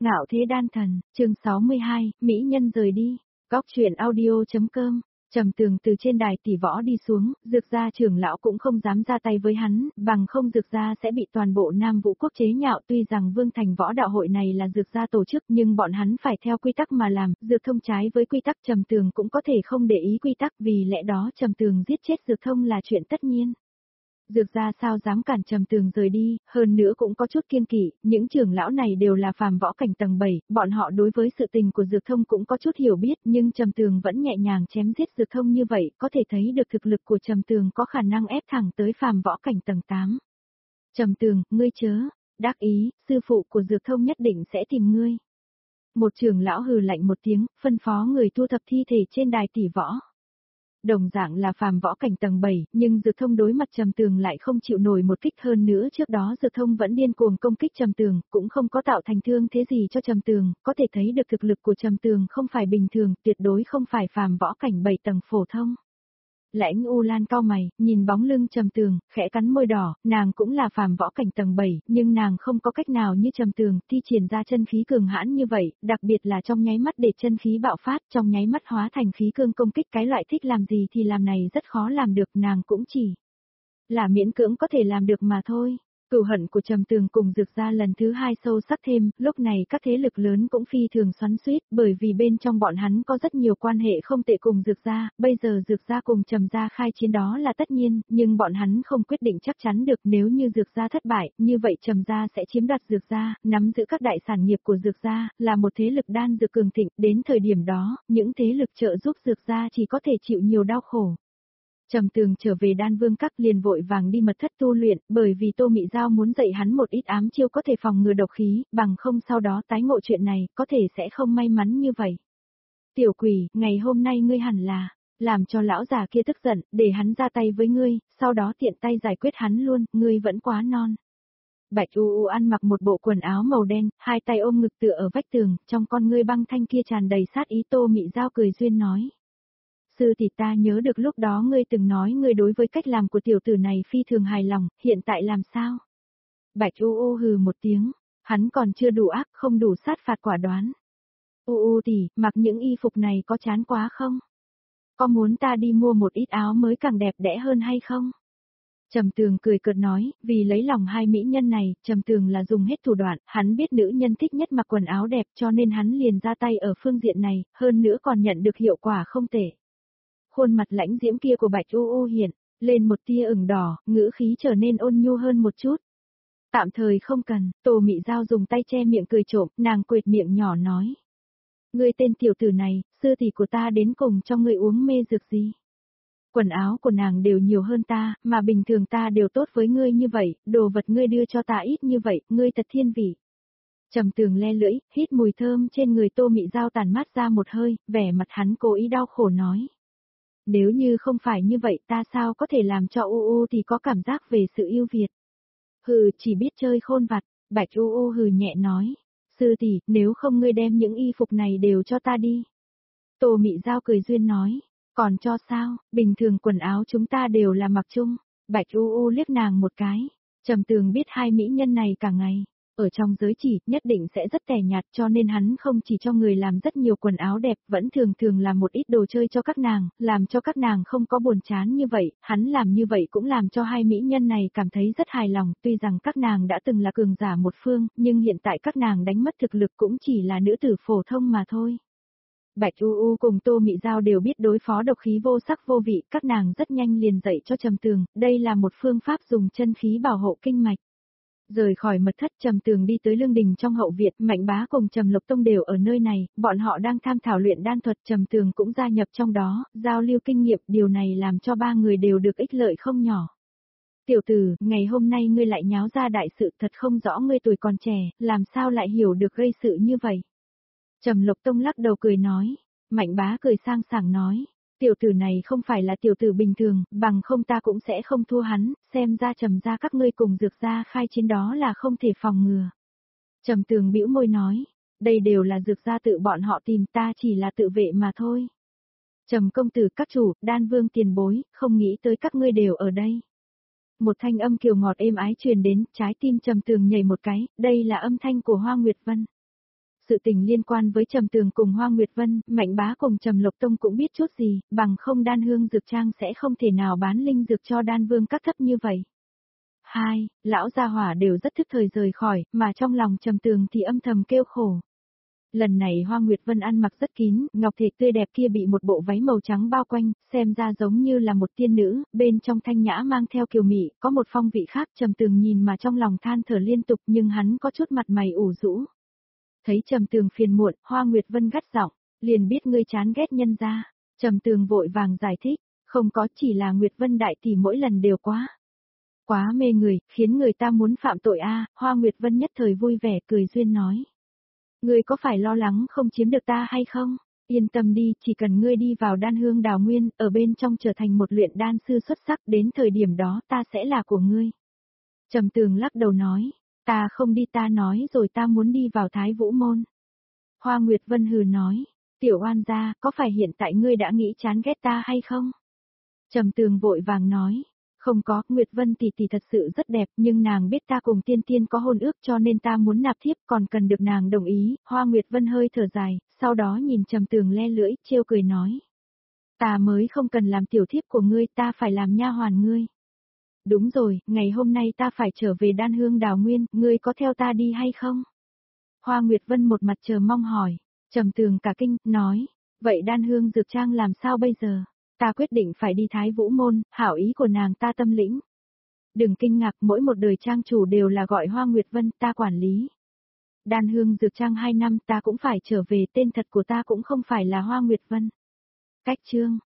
Ngạo thế đan thần, chương 62, Mỹ nhân rời đi. Góc truyện audio.com. Trầm Tường từ trên đài tỷ võ đi xuống, Dược gia trưởng lão cũng không dám ra tay với hắn, bằng không Dược gia sẽ bị toàn bộ Nam Vũ quốc chế nhạo. Tuy rằng Vương Thành võ đạo hội này là Dược gia tổ chức nhưng bọn hắn phải theo quy tắc mà làm, Dược Thông trái với quy tắc Trầm Tường cũng có thể không để ý quy tắc, vì lẽ đó Trầm Tường giết chết Dược Thông là chuyện tất nhiên. Dược gia sao dám cản Trầm Tường rời đi, hơn nữa cũng có chút kiêng kỵ, những trưởng lão này đều là phàm võ cảnh tầng 7, bọn họ đối với sự tình của Dược Thông cũng có chút hiểu biết, nhưng Trầm Tường vẫn nhẹ nhàng chém giết Dược Thông như vậy, có thể thấy được thực lực của Trầm Tường có khả năng ép thẳng tới phàm võ cảnh tầng 8. Trầm Tường, ngươi chớ đắc ý, sư phụ của Dược Thông nhất định sẽ tìm ngươi. Một trưởng lão hừ lạnh một tiếng, phân phó người thu thập thi thể trên đài tỷ võ. Đồng dạng là phàm võ cảnh tầng 7, nhưng Dược Thông đối mặt Trầm Tường lại không chịu nổi một kích, hơn nữa trước đó Dược Thông vẫn điên cuồng công kích Trầm Tường, cũng không có tạo thành thương thế gì cho Trầm Tường, có thể thấy được thực lực của Trầm Tường không phải bình thường, tuyệt đối không phải phàm võ cảnh 7 tầng phổ thông. Lãnh U Lan cau mày, nhìn bóng lưng Trầm Tường, khẽ cắn môi đỏ, nàng cũng là phàm võ cảnh tầng 7, nhưng nàng không có cách nào như Trầm Tường, thi triển ra chân khí cường hãn như vậy, đặc biệt là trong nháy mắt để chân khí bạo phát, trong nháy mắt hóa thành khí cương công kích, cái loại thích làm gì thì làm này rất khó làm được, nàng cũng chỉ là miễn cưỡng có thể làm được mà thôi. Cừu hận của Trầm Tường cùng Dược gia lần thứ 2 sâu sắc thêm, lúc này các thế lực lớn cũng phi thường xoắn xuýt, bởi vì bên trong bọn hắn có rất nhiều quan hệ không tệ cùng Dược gia, bây giờ Dược gia cùng Trầm gia khai chiến đó là tất nhiên, nhưng bọn hắn không quyết định chắc chắn được, nếu như Dược gia thất bại, như vậy Trầm gia sẽ chiếm đoạt Dược gia, nắm giữ các đại sản nghiệp của Dược gia, là một thế lực đan dược cường thịnh, đến thời điểm đó, những thế lực trợ giúp Dược gia chỉ có thể chịu nhiều đau khổ. Trầm Tường trở về Đan Vương Các liền vội vàng đi mật thất tu luyện, bởi vì Tô Mị Giao muốn dạy hắn một ít ám chiêu có thể phòng ngừa độc khí, bằng không sau đó tái ngộ chuyện này, có thể sẽ không may mắn như vậy. Tiểu quỷ, ngày hôm nay ngươi hẳn là làm cho lão già kia tức giận, để hắn ra tay với ngươi, sau đó tiện tay giải quyết hắn luôn, ngươi vẫn quá non. Bạch U U ăn mặc một bộ quần áo màu đen, hai tay ôm ngực tựa ở vách tường, trong con ngươi băng thanh kia tràn đầy sát ý. Tô Mị Giao cười duyên nói. Sư tỷ, ta nhớ được lúc đó ngươi từng nói ngươi đối với cách làm của tiểu tử này phi thường hài lòng, hiện tại làm sao? Bạch U U hừ một tiếng, hắn còn chưa đủ ác, không đủ sát phạt quả đoán. U U tỷ, mặc những y phục này có chán quá không? Có muốn ta đi mua một ít áo mới càng đẹp đẽ hơn hay không? Trầm Tường cười cợt nói, vì lấy lòng hai mỹ nhân này, Trầm Tường là dùng hết thủ đoạn, hắn biết nữ nhân thích nhất mặc quần áo đẹp cho nên hắn liền ra tay ở phương diện này, hơn nữa còn nhận được hiệu quả không tệ. Khuôn mặt lãnh diễm kia của Bạch U U hiện lên một tia ửng đỏ, ngữ khí trở nên ôn nhu hơn một chút. Tạm thời không cần, Tô Mị Giao dùng tay che miệng cười trộm, nàng quệt miệng nhỏ nói. Ngươi tên tiểu tử này, sư tỷ của ta đến cùng cho ngươi uống mê dược gì? Quần áo của nàng đều nhiều hơn ta, mà bình thường ta đều tốt với ngươi như vậy, đồ vật ngươi đưa cho ta ít như vậy, ngươi thật thiên vị. Trầm Tường le lưỡi, hít mùi thơm trên người Tô Mị Giao tàn mát ra một hơi, vẻ mặt hắn cố ý đau khổ nói. Nếu như không phải như vậy ta sao có thể làm cho U U thì có cảm giác về sự yêu Việt. Hừ, chỉ biết chơi khôn vặt, Bạch U U hừ nhẹ nói. Sư tỷ, nếu không ngươi đem những y phục này đều cho ta đi. Tô Mị Giao cười duyên nói. Còn cho sao, bình thường quần áo chúng ta đều là mặc chung. Bạch U U liếc nàng một cái. Trầm Tường biết hai mỹ nhân này cả ngày ở trong giới chỉ, nhất định sẽ rất tẻ nhạt cho nên hắn không chỉ cho người làm rất nhiều quần áo đẹp, vẫn thường thường làm một ít đồ chơi cho các nàng, làm cho các nàng không có buồn chán như vậy, hắn làm như vậy cũng làm cho hai mỹ nhân này cảm thấy rất hài lòng, tuy rằng các nàng đã từng là cường giả một phương, nhưng hiện tại các nàng đánh mất thực lực cũng chỉ là nữ tử phổ thông mà thôi. Bạch U U cùng Tô Mị Giao đều biết đối phó độc khí vô sắc vô vị, các nàng rất nhanh liền dạy cho Trầm Tường, đây là một phương pháp dùng chân khí bảo hộ kinh mạch. Rời khỏi mật thất, Trầm Tường đi tới lương đình trong hậu viện, Mạnh Bá cùng Trầm Lộc Tông đều ở nơi này, bọn họ đang tham thảo luyện đan thuật, Trầm Tường cũng gia nhập trong đó, giao lưu kinh nghiệm, điều này làm cho ba người đều được ích lợi không nhỏ. Tiểu tử, ngày hôm nay ngươi lại nháo ra đại sự, thật không rõ ngươi tuổi còn trẻ, làm sao lại hiểu được gây sự như vậy. Trầm Lộc Tông lắc đầu cười nói, Mạnh Bá cười sang sảng nói. Tiểu tử này không phải là tiểu tử bình thường, bằng không ta cũng sẽ không thua hắn, xem ra Trầm gia các ngươi cùng Dược gia khai chiến đó là không thể phòng ngừa. Trầm Tường bĩu môi nói, đây đều là Dược gia tự bọn họ tìm, ta chỉ là tự vệ mà thôi. Trầm công tử, các chủ, Đan Vương tiền bối, không nghĩ tới các ngươi đều ở đây. Một thanh âm kiều ngọt êm ái truyền đến, trái tim Trầm Tường nhảy một cái, đây là âm thanh của Hoa Nguyệt Vân. Sự tình liên quan với Trầm Tường cùng Hoa Nguyệt Vân, Mạnh Bá cùng Trầm Lộc Tông cũng biết chút gì, bằng không Đan Hương Dược Trang sẽ không thể nào bán linh dược cho Đan Vương các thấp như vậy. Hai, lão gia hỏa đều rất thức thời rời khỏi, mà trong lòng Trầm Tường thì âm thầm kêu khổ. Lần này Hoa Nguyệt Vân ăn mặc rất kín, ngọc thể tươi đẹp kia bị một bộ váy màu trắng bao quanh, xem ra giống như là một tiên nữ, bên trong thanh nhã mang theo kiều mị, có một phong vị khác. Trầm Tường nhìn mà trong lòng than thở liên tục, nhưng hắn có chút mặt mày ủ rũ. Thấy Trầm Tường phiền muộn, Hoa Nguyệt Vân gắt giọng, liền biết ngươi chán ghét nhân gia. Trầm Tường vội vàng giải thích, không có, chỉ là Nguyệt Vân đại tỷ mỗi lần đều quá mê người, khiến người ta muốn phạm tội a. Hoa Nguyệt Vân nhất thời vui vẻ cười duyên nói. Ngươi có phải lo lắng không chiếm được ta hay không? Yên tâm đi, chỉ cần ngươi đi vào Đan Hương Đào Nguyên, ở bên trong trở thành một luyện đan sư xuất sắc, đến thời điểm đó ta sẽ là của ngươi. Trầm Tường lắc đầu nói, ta không đi, ta nói rồi, ta muốn đi vào Thái Vũ Môn. Hoa Nguyệt Vân hừ nói, tiểu oan gia, có phải hiện tại ngươi đã nghĩ chán ghét ta hay không? Trầm Tường vội vàng nói, không có, Nguyệt Vân tỷ tỷ thật sự rất đẹp, nhưng nàng biết ta cùng Tiên Tiên có hôn ước cho nên ta muốn nạp thiếp, còn cần được nàng đồng ý. Hoa Nguyệt Vân hơi thở dài, sau đó nhìn Trầm Tường le lưỡi, trêu cười nói. Ta mới không cần làm tiểu thiếp của ngươi, ta phải làm nha hoàn ngươi. Đúng rồi, ngày hôm nay ta phải trở về Đan Hương Đào Nguyên, ngươi có theo ta đi hay không? Hoa Nguyệt Vân một mặt chờ mong hỏi, Trầm Tường cả kinh, nói, vậy Đan Hương Dược Trang làm sao bây giờ? Ta quyết định phải đi Thái Vũ Môn, hảo ý của nàng ta tâm lĩnh. Đừng kinh ngạc, mỗi một đời trang chủ đều là gọi Hoa Nguyệt Vân, ta quản lý. Đan Hương Dược Trang 2 năm ta cũng phải trở về, tên thật của ta cũng không phải là Hoa Nguyệt Vân. Cách chương